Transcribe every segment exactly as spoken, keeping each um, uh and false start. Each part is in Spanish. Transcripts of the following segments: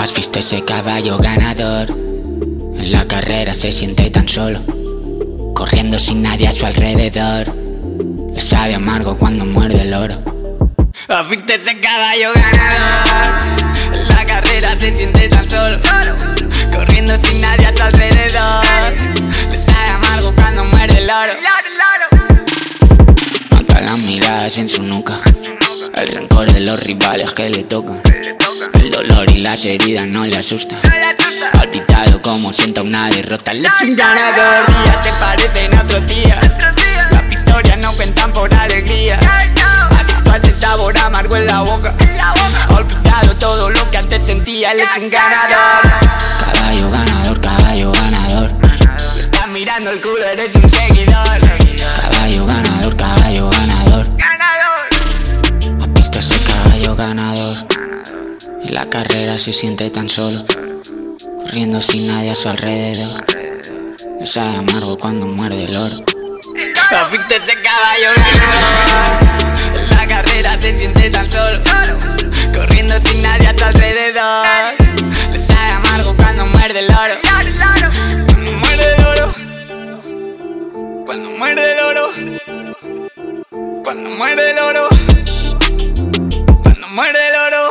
¿Has visto ese caballo ganador? En la carrera se siente tan solo, corriendo sin nadie a su alrededor. Le sabe amargo cuando muerde el oro. ¿Has visto ese caballo ganador? En la carrera se siente tan solo, corriendo sin nadie a su alrededor. Le sabe amargo cuando muerde el oro. Nota las miradas en su nuca, el rencor de los rivales que le tocan. El dolor y las heridas no le asustan. Palpitado como sienta una derrota. Él es un ganador, días se parecen a otros días. Las victorias no cuentan por alegría. Adicto a ese sabor amargo en la boca. Olvidado todo lo que antes sentía. Él es un ganador. Caballo ganador, caballo ganador. Me estás mirando el culo, eres un seguidor. Caballo ganador, caballo ganador. ¿Has visto ese caballo ganador? En la carrera se siente tan solo, corriendo sin nadie a su alrededor. Le sabe amargo cuando muerde el oro. ¿Has visto ese caballo ganador? En la carrera se siente tan solo, corriendo sin nadie a su alrededor. Le sabe amargo cuando muerde el oro. Cuando muerde el oro. Cuando muerde el oro. Cuando muerde el oro. Cuando muerde el oro.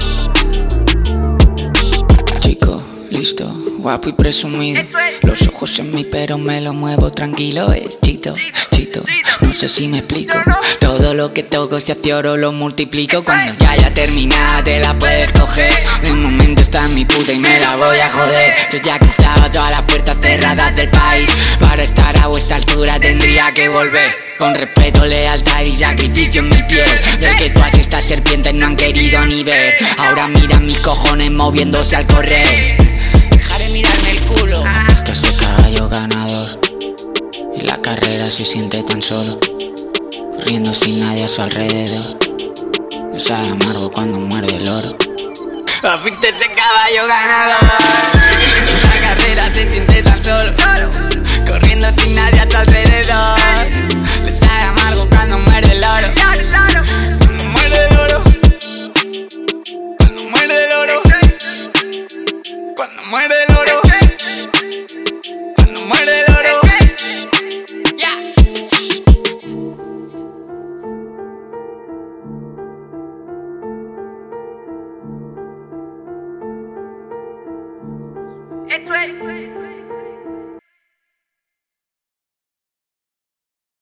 Listo, guapo y presumido. Los ojos en mí pero me lo muevo tranquilo. Es chito, chito, no sé si me explico. Todo lo que toco se hace oro lo multiplico. Cuando ya haya terminado te la puedes coger. De momento está en mi puta y me la voy a joder. Yo ya he cruzado todas las puertas cerradas del país. Para estar a vuestra altura tendría que volver. Con respeto, lealtad y sacrificio en mi piel. Del que todas estas serpientes no han querido ni ver. Ahora miran mis cojones moviéndose al correr. Dejaré mirarme el culo. ¿Has visto ese caballo ganador? En la carrera se siente tan solo, corriendo sin nadie a su alrededor. Le sabe amargo cuando muerde el oro. ¿Has visto ese caballo ganador? En la carrera se siente tan solo,